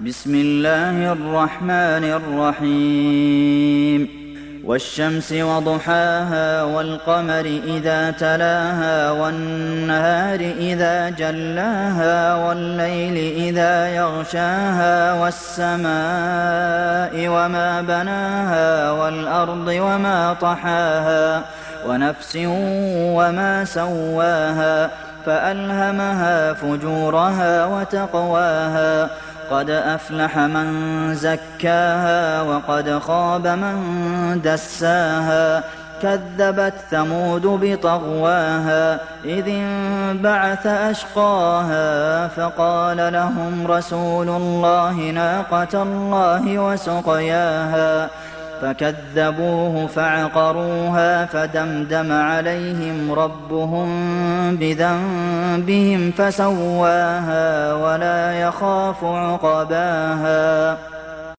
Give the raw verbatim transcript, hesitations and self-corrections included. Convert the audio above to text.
بسم الله الرحمن الرحيم والشمس وضحاها والقمر إذا تلاها والنهار إذا جلاها والليل إذا يغشاها والسماء وما بناها والأرض وما طحاها ونفس وما سواها فألهمها فجورها وتقواها قد أفلح من زكاها وقد خاب من دساها كذبت ثمود بطغواها إذ انبعث أشقاها فقال لهم رسول الله ناقة الله وسقياها فكذبوه فعقروها فدمدم عليهم ربهم بذنبهم فسواها ولا يخاف عقباها